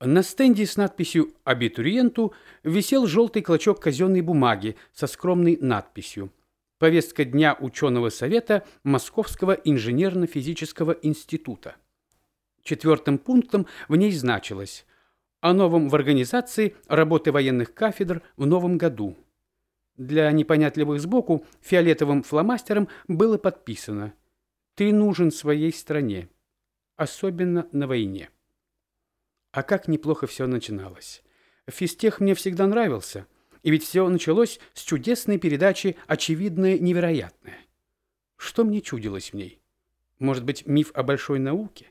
На стенде с надписью «Абитуриенту» висел желтый клочок казенной бумаги со скромной надписью «Повестка дня ученого совета Московского инженерно-физического института». Четвертым пунктом в ней значилось о новом в организации работы военных кафедр в новом году. Для непонятливых сбоку фиолетовым фломастером было подписано «Ты нужен своей стране, особенно на войне». А как неплохо все начиналось. Физтех мне всегда нравился, и ведь все началось с чудесной передачи «Очевидное невероятное». Что мне чудилось в ней? Может быть, миф о большой науке?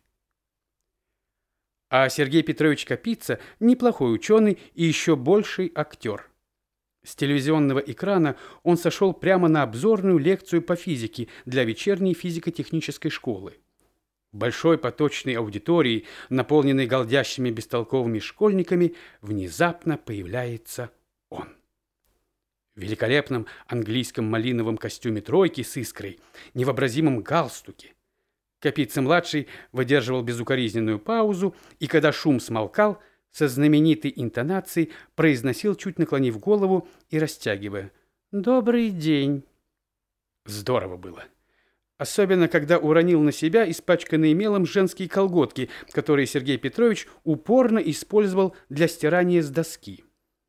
А Сергей Петрович Капица – неплохой ученый и еще больший актер. С телевизионного экрана он сошел прямо на обзорную лекцию по физике для вечерней физико-технической школы. В большой поточной аудитории, наполненной галдящими бестолковыми школьниками, внезапно появляется он. В великолепном английском малиновом костюме тройки с искрой, невообразимом галстуке. Капица-младший выдерживал безукоризненную паузу, и когда шум смолкал, со знаменитой интонацией произносил, чуть наклонив голову и растягивая: «Добрый день». Здорово было. Особенно, когда уронил на себя испачканные мелом женские колготки, которые Сергей Петрович упорно использовал для стирания с доски.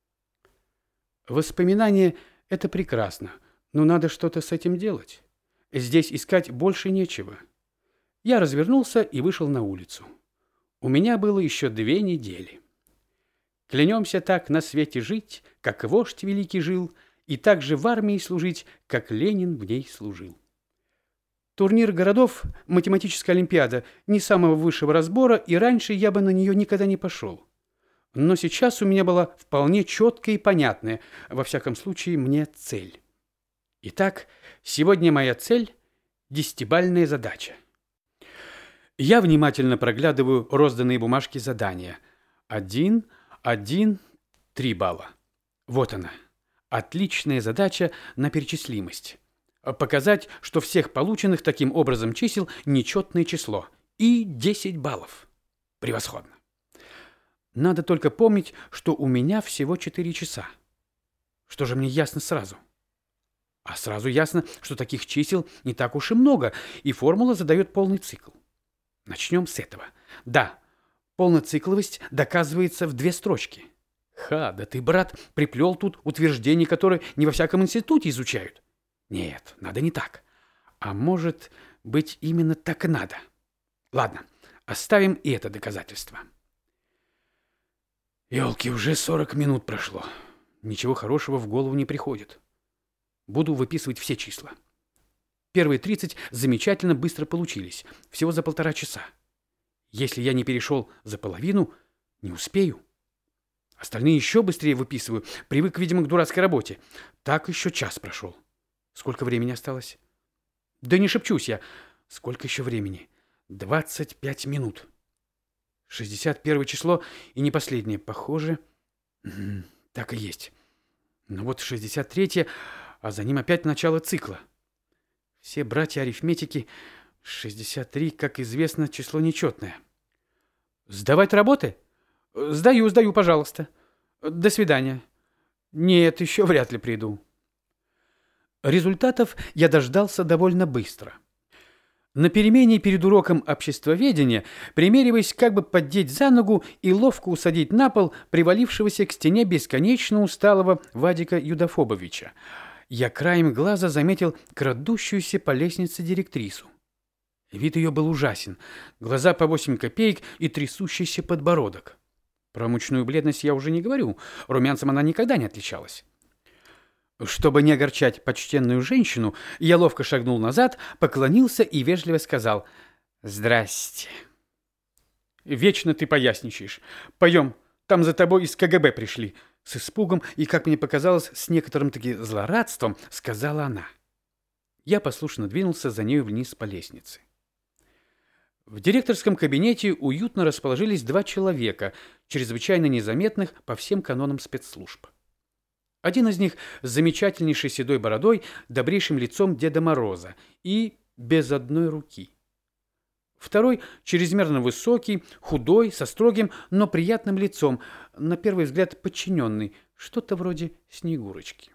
Воспоминания — это прекрасно, но надо что-то с этим делать. Здесь искать больше нечего. Я развернулся и вышел на улицу. У меня было еще 2 недели. Клянемся так на свете жить, как вождь великий жил, и так же в армии служить, как Ленин в ней служил. Турнир городов, математическая олимпиада, не самого высшего разбора, и раньше я бы на нее никогда не пошел. Но сейчас у меня была вполне четкая и понятная, во всяком случае, мне цель. Итак, сегодня моя цель – 10-бальная задача. Я внимательно проглядываю розданные бумажки задания. 1, 1, 3 балла. Вот она. Отличная задача на перечислимость. Показать, что всех полученных таким образом чисел нечетное число. И 10 баллов. Превосходно. Надо только помнить, что у меня всего 4 часа. Что же мне ясно сразу? А сразу ясно, что таких чисел не так уж и много, и формула задает полный цикл. Начнем с этого. Да, полноцикловость доказывается в 2 строчки. Да ты, брат, приплел тут утверждение, которое не во всяком институте изучают. Нет, надо не так. А может быть, именно так и надо. Ладно, оставим и это доказательство. Ёлки, уже 40 минут прошло. Ничего хорошего в голову не приходит. Буду выписывать все числа. Первые 30 замечательно быстро получились. Всего за 1,5 часа. Если я не перешел за половину, не успею. Остальные еще быстрее выписываю. Привык, видимо, к дурацкой работе. Так еще час прошел. Сколько времени осталось? Да не шепчусь я. Сколько еще времени? 25 минут. 61 число и не последнее. Похоже, так и есть. Но вот 63-е, а за ним опять начало цикла. Все братья-арифметики, 63, как известно, число нечетное. Сдавать работы? Сдаю, пожалуйста. До свидания. Нет, еще вряд ли приду. Результатов я дождался довольно быстро. На перемене перед уроком обществоведения, примериваясь как бы поддеть за ногу и ловко усадить на пол привалившегося к стене бесконечно усталого Вадика Юдафобовича, я краем глаза заметил крадущуюся по лестнице директрису. Вид ее был ужасен. Глаза по 8 копеек и трясущийся подбородок. Про мучную бледность я уже не говорю. Румянцем она никогда не отличалась. Чтобы не огорчать почтенную женщину, я ловко шагнул назад, поклонился и вежливо сказал: «Здрасте». «Вечно ты поясничаешь. Пойдем, там за тобой из КГБ пришли». С испугом и, как мне показалось, с некоторым-таки злорадством сказала она. Я послушно двинулся за нею вниз по лестнице. В директорском кабинете уютно расположились 2 человека, чрезвычайно незаметных по всем канонам спецслужб. Один из них с замечательнейшей седой бородой, добрейшим лицом Деда Мороза и без одной руки. Второй чрезмерно высокий, худой, со строгим, но приятным лицом, на первый взгляд подчиненный, что-то вроде Снегурочки.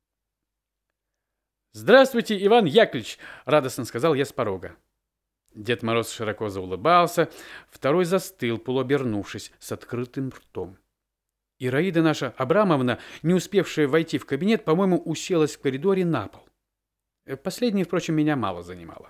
«Здравствуйте, Иван Яковлевич!» — радостно сказал я с порога. Дед Мороз широко заулыбался, второй застыл, полуобернувшись, с открытым ртом. Ираида наша Абрамовна, не успевшая войти в кабинет, по-моему, уселась в коридоре на пол. Последнее, впрочем, меня мало занимало.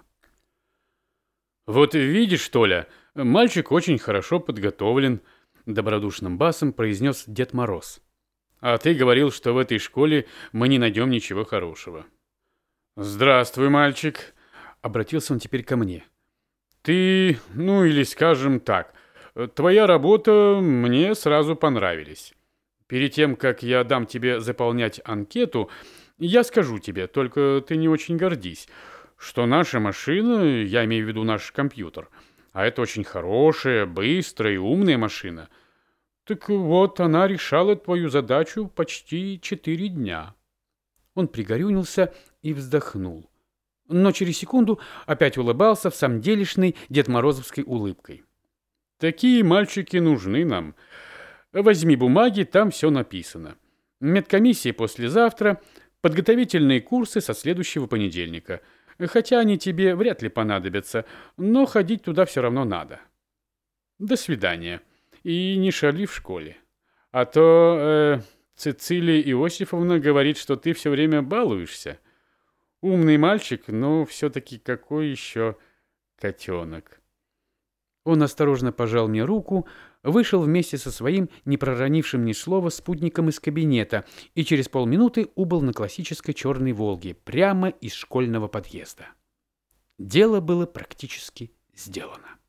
«Вот видишь, Толя, мальчик очень хорошо подготовлен», — добродушным басом произнес Дед Мороз. «А ты говорил, что в этой школе мы не найдем ничего хорошего». «Здравствуй, мальчик», — обратился он теперь ко мне. «Ты, ну или скажем так, твоя работа мне сразу понравились. Перед тем, как я дам тебе заполнять анкету, я скажу тебе, только ты не очень гордись, что наша машина, я имею в виду наш компьютер, а это очень хорошая, быстрая и умная машина. Так вот, она решала твою задачу почти 4 дня». Он пригорюнился и вздохнул. Но через секунду опять улыбался в самделишной дедморозовской улыбкой. «Такие мальчики нужны нам. Возьми бумаги, там все написано. Медкомиссия послезавтра, подготовительные курсы со следующего понедельника. Хотя они тебе вряд ли понадобятся, но ходить туда все равно надо. До свидания. И не шали в школе. А то Цицилия Иосифовна говорит, что ты все время балуешься. Умный мальчик, но все-таки какой еще котенок». Он осторожно пожал мне руку, вышел вместе со своим, не проронившим ни слова, спутником из кабинета и через полминуты убыл на классической черной «Волге» прямо из школьного подъезда. Дело было практически сделано.